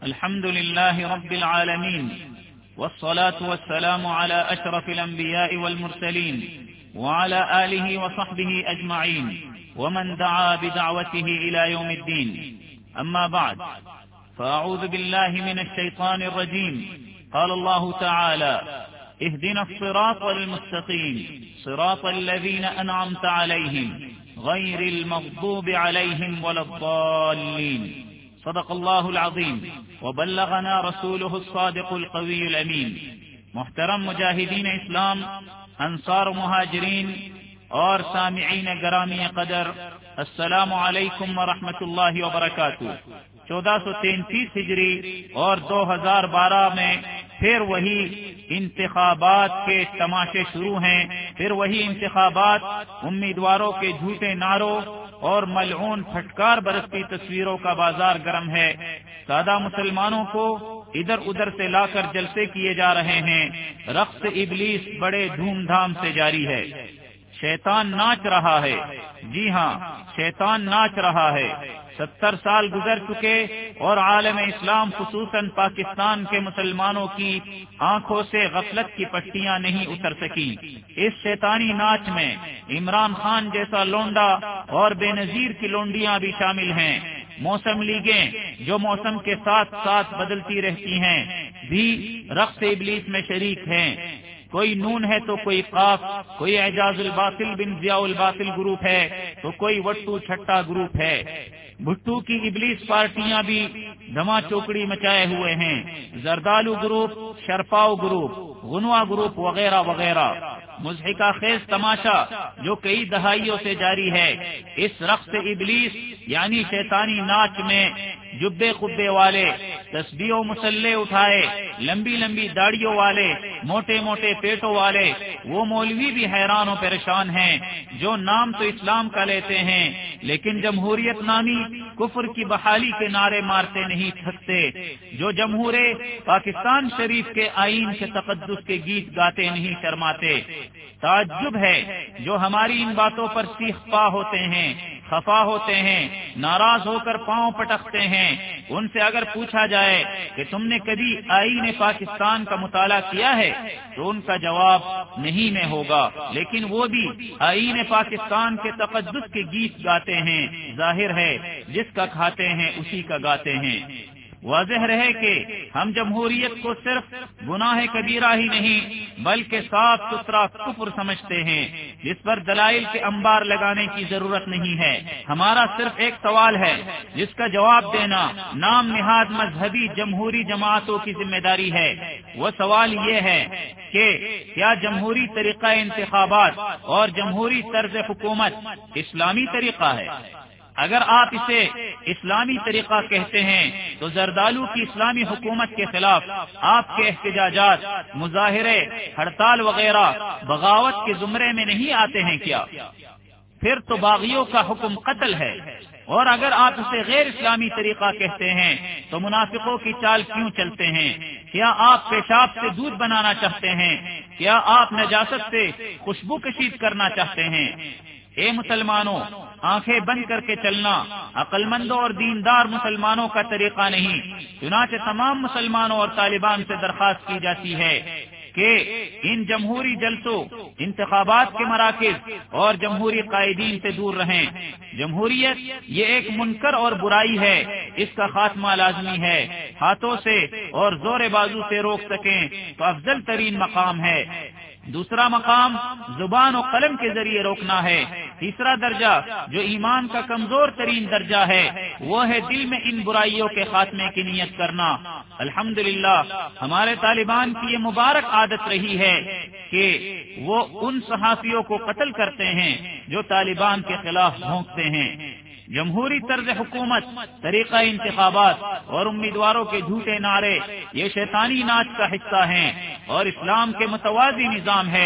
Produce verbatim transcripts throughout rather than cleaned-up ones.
الحمد لله رب العالمين، والصلاة والسلام على أشرف الأنبياء والمرسلين وعلى آله وصحبه أجمعين ومن دعا بدعوته إلى يوم الدين. أما بعد، فأعوذ بالله من الشيطان الرجيم. قال الله تعالى: اهدنا الصراط المستقيم صراط الذين أنعمت عليهم غير المغضوب عليهم ولا الضالين. صدق الله العظيم وبلغنا رسوله الصادق القوي الأمين. محترم مجاہدین اسلام، انصار مہاجرین اور سامعین گرامی قدر، السلام علیکم ورحمۃ اللہ وبرکاتہ. چودہ سو تینتیس ہجری اور دو ہزار بارہ میں پھر وہی انتخابات کے تماشے شروع ہیں، پھر وہی انتخابات، امیدواروں کے جھوٹے نعروں اور ملعون پھٹکار برستی تصویروں کا بازار گرم ہے. سادہ مسلمانوں کو ادھر ادھر سے لا کر جلسے کیے جا رہے ہیں. رقص ابلیس بڑے دھوم دھام سے جاری ہے. شیطان ناچ رہا ہے. جی ہاں، شیطان ناچ رہا ہے. ستر سال گزر چکے اور عالم اسلام خصوصاً پاکستان کے مسلمانوں کی آنکھوں سے غفلت کی پٹیاں نہیں اتر سکی. اس شیطانی ناچ میں عمران خان جیسا لونڈا اور بے نظیر کی لونڈیاں بھی شامل ہیں. موسم لیگیں جو موسم کے ساتھ ساتھ بدلتی رہتی ہیں بھی رقص ابلیس میں شریک ہیں. کوئی نون ہے تو کوئی قاف، کوئی اعجاز الباطل بن ضیاء الباطل گروپ ہے تو کوئی وٹو چھٹا گروپ ہے. بھٹو کی ابلیس پارٹیاں بھی دھما چوکڑی مچائے ہوئے ہیں. زردالو گروپ، شرپاؤ گروپ، غنوا گروپ وغیرہ وغیرہ. مضحکہ خیز تماشا جو کئی دہائیوں سے جاری ہے. اس رقص ابلیس یعنی شیطانی ناچ میں جبے قبے والے، تسبیح و مسلح اٹھائے، لمبی لمبی داڑھیوں والے، موٹے موٹے پیٹوں والے، وہ مولوی بھی حیران و پریشان ہیں جو نام تو اسلام کا لیتے ہیں لیکن جمہوریت نامی کفر کی بحالی کے نعرے مارتے نہیں تھکتے، جو جمہور پاکستان شریف کے آئین کے تقدس کے گیت گاتے نہیں شرماتے. تعجب ہے جو ہماری ان باتوں پر سیخ پا ہوتے ہیں، خفا ہوتے ہیں، ناراض ہو کر پاؤں پٹکتے ہیں. ان سے اگر پوچھا جائے کہ تم نے کبھی آئین پاکستان کا مطالعہ کیا ہے تو ان کا جواب نہیں میں ہوگا، لیکن وہ بھی آئین پاکستان کے تقدس کے گیت گاتے ہیں. ظاہر ہے جس کا کھاتے ہیں اسی کا گاتے ہیں. واضح رہے کہ ہم جمہوریت کو صرف گناہ کبیرہ ہی نہیں بلکہ صاف ستھرا کفر سمجھتے ہیں جس پر دلائل کے انبار لگانے کی ضرورت نہیں ہے. ہمارا صرف ایک سوال ہے جس کا جواب دینا نام نہاد مذہبی جمہوری جماعتوں کی ذمہ داری ہے. وہ سوال یہ ہے کہ کیا جمہوری طریقہ انتخابات اور جمہوری طرز حکومت اسلامی طریقہ ہے؟ اگر آپ اسے اسلامی طریقہ کہتے ہیں تو زردالو کی اسلامی حکومت کے خلاف آپ کے احتجاجات، مظاہرے، ہڑتال وغیرہ بغاوت کے زمرے میں نہیں آتے ہیں کیا؟ پھر تو باغیوں کا حکم قتل ہے. اور اگر آپ اسے غیر اسلامی طریقہ کہتے ہیں تو منافقوں کی چال کیوں چلتے ہیں؟ کیا آپ پیشاب سے دودھ بنانا چاہتے ہیں؟ کیا آپ نجاست سے خوشبو کشید کرنا چاہتے ہیں؟ اے مسلمانوں، آنکھیں بند کر کے چلنا عقل مندوں اور دیندار مسلمانوں کا طریقہ نہیں. چنانچہ تمام مسلمانوں اور طالبان سے درخواست کی جاتی ہے کہ ان جمہوری جلسوں، انتخابات کے مراکز اور جمہوری قائدین سے دور رہیں. جمہوریت یہ ایک منکر اور برائی ہے، اس کا خاتمہ لازمی ہے. ہاتھوں سے اور زور بازو سے روک سکیں تو افضل ترین مقام ہے. دوسرا مقام زبان و قلم کے ذریعے روکنا ہے. تیسرا درجہ جو ایمان کا کمزور ترین درجہ ہے وہ ہے دل میں ان برائیوں کے خاتمے کی نیت کرنا. الحمدللہ ہمارے طالبان کی یہ مبارک عادت رہی ہے کہ وہ ان صحافیوں کو قتل کرتے ہیں جو طالبان کے خلاف بھونکتے ہیں. جمہوری طرز حکومت، طریقہ انتخابات اور امیدواروں کے جھوٹے نعرے یہ شیطانی ناچ کا حصہ ہیں اور اسلام کے متوازی نظام ہے.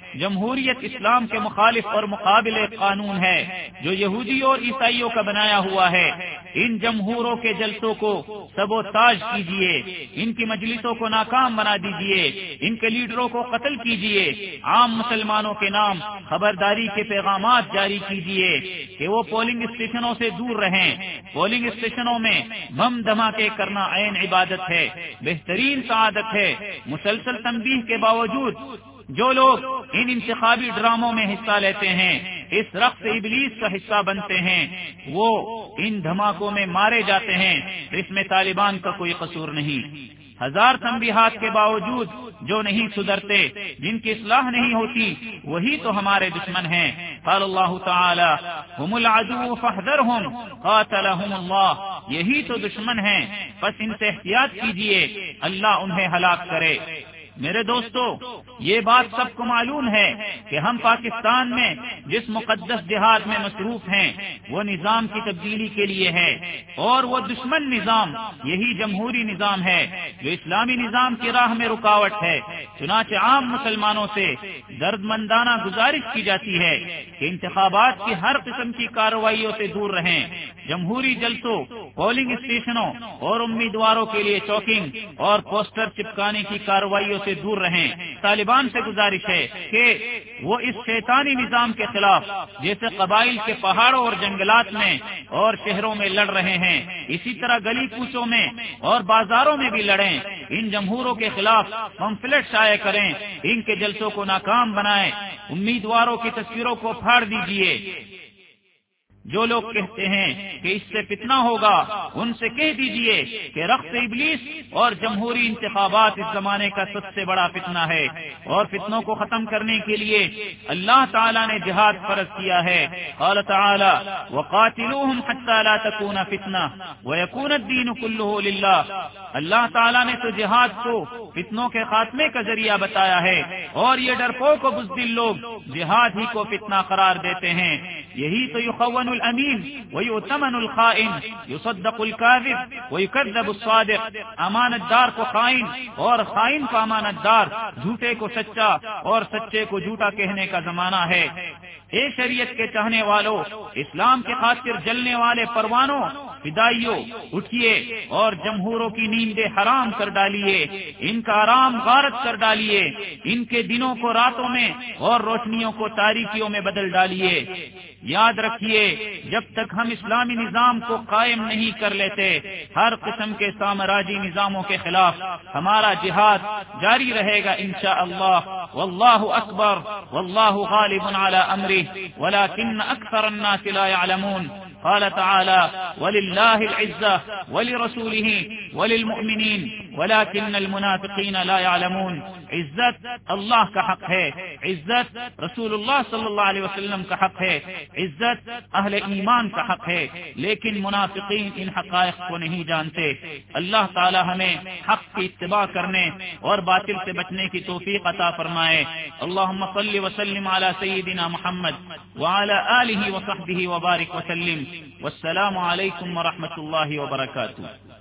جمہوریت اسلام کے مخالف اور مقابل قانون ہے جو یہودی اور عیسائیوں کا بنایا ہوا ہے۔ ان جمہوروں کے جلسوں کو سبوتاژ کیجیے، ان کی مجلسوں کو ناکام بنا دیجیے، ان کے لیڈروں کو قتل کیجیے، عام مسلمانوں کے نام خبرداری کے پیغامات جاری کیجیے کہ وہ پولنگ اسٹیشنوں سے دور رہیں۔ پولنگ اسٹیشنوں میں بم دھماکے کرنا عین عبادت ہے، بہترین سعادت ہے۔ مسلسل تنبیہ کے باوجود جو لوگ ان انتخابی ڈراموں میں حصہ لیتے ہیں، اس رقص ابلیس کا حصہ بنتے ہیں، وہ ان دھماکوں میں مارے جاتے ہیں۔ اس میں طالبان کا کوئی قصور نہیں۔ ہزار تنبیہات کے باوجود جو نہیں سدھرتے، جن کی اصلاح نہیں ہوتی، وہی تو ہمارے دشمن ہیں۔ قال اللہ تعالی ہم العدو فاحذرهم قاتلهم اللہ، یہی تو دشمن ہیں، بس ان سے احتیاط کیجیے، اللہ انہیں ہلاک کرے۔ میرے دوستو، یہ بات سب کو معلوم ہے کہ ہم پاکستان میں جس مقدس جہاد میں مصروف ہیں وہ نظام کی تبدیلی کے لیے ہے، اور وہ دشمن نظام یہی جمہوری نظام ہے جو اسلامی نظام کی راہ میں رکاوٹ ہے۔ چنانچہ عام مسلمانوں سے درد مندانہ گزارش کی جاتی ہے کہ انتخابات کی ہر قسم کی کارروائیوں سے دور رہیں، جمہوری جلسوں، پولنگ اسٹیشنوں اور امیدواروں کے لیے چوکنگ اور پوسٹر چپکانے کی کارروائیوں سے دور رہیں۔ طالبان سے گزارش ہے کہ وہ اس شیطانی نظام کے خلاف جیسے قبائل کے پہاڑوں اور جنگلات میں اور شہروں میں لڑ رہے ہیں، اسی طرح گلی کوچوں میں اور بازاروں میں بھی لڑیں۔ ان جمہوروں کے خلاف پمفلٹ شائع کریں، ان کے جلسوں کو ناکام بنائیں، امیدواروں کی تصویروں کو پھاڑ دیجیے۔ جو لوگ کہتے ہیں کہ اس سے فتنہ ہوگا، ان سے کہہ دیجئے کہ رقص ابلیس اور جمہوری انتخابات اس زمانے کا سب سے بڑا فتنہ ہے، اور فتنوں کو ختم کرنے کے لیے اللہ تعالیٰ نے جہاد فرض کیا ہے۔ قال تعالی وقاتلوہم حتی لا تکون فتنہ ویکون الدین کلہ للہ، اللہ تعالیٰ نے تو جہاد کو فتنوں کے خاتمے کا ذریعہ بتایا ہے، اور یہ ڈرپوک و بزدل لوگ جہاد ہی کو فتنہ قرار دیتے ہیں۔ یہی تو یخون الامین ویؤتمن الخائن یصدق الکاذب ویکذب الصادق، امانت دار کو خائن اور خائن کو امانت دار، جھوٹے کو سچا اور سچے کو جھوٹا کہنے کا زمانہ ہے۔ اے شریعت کے چاہنے والوں، اسلام کی خاطر جلنے والے پروانوں، فدائیوں، اٹھیے اور جمہوروں کی نیندیں حرام کر ڈالیے، ان کا آرام غارت کر ڈالیے، ان کے دنوں کو راتوں میں اور روشنیوں کو تاریکیوں میں بدل ڈالیے۔ یاد رکھیے، جب تک ہم اسلامی نظام کو قائم نہیں کر لیتے، ہر قسم کے سامراجی نظاموں کے خلاف ہمارا جہاد جاری رہے گا انشاءاللہ۔ واللہ اکبر واللہ غالب علی امرہ ولکن اکثر الناس لا يعلمون۔ قال تعالی وللہ العزة ولرسولہ وللمؤمنین ولکن المنافقین لا يعلمون۔ عزت اللہ کا حق ہے، عزت رسول اللہ صلی اللہ علیہ وسلم کا حق ہے، عزت اہل ایمان کا حق ہے، لیکن منافقین ان حقائق کو نہیں جانتے۔ اللہ تعالی ہمیں حق کی اتباع کرنے اور باطل سے بچنے کی توفیق عطا فرمائے۔ اللہم صل وسلم علی سیدنا محمد وعلی آلہ وصحبہ وبارک وسلم، والسلام علیکم ورحمۃ اللہ وبرکاتہ۔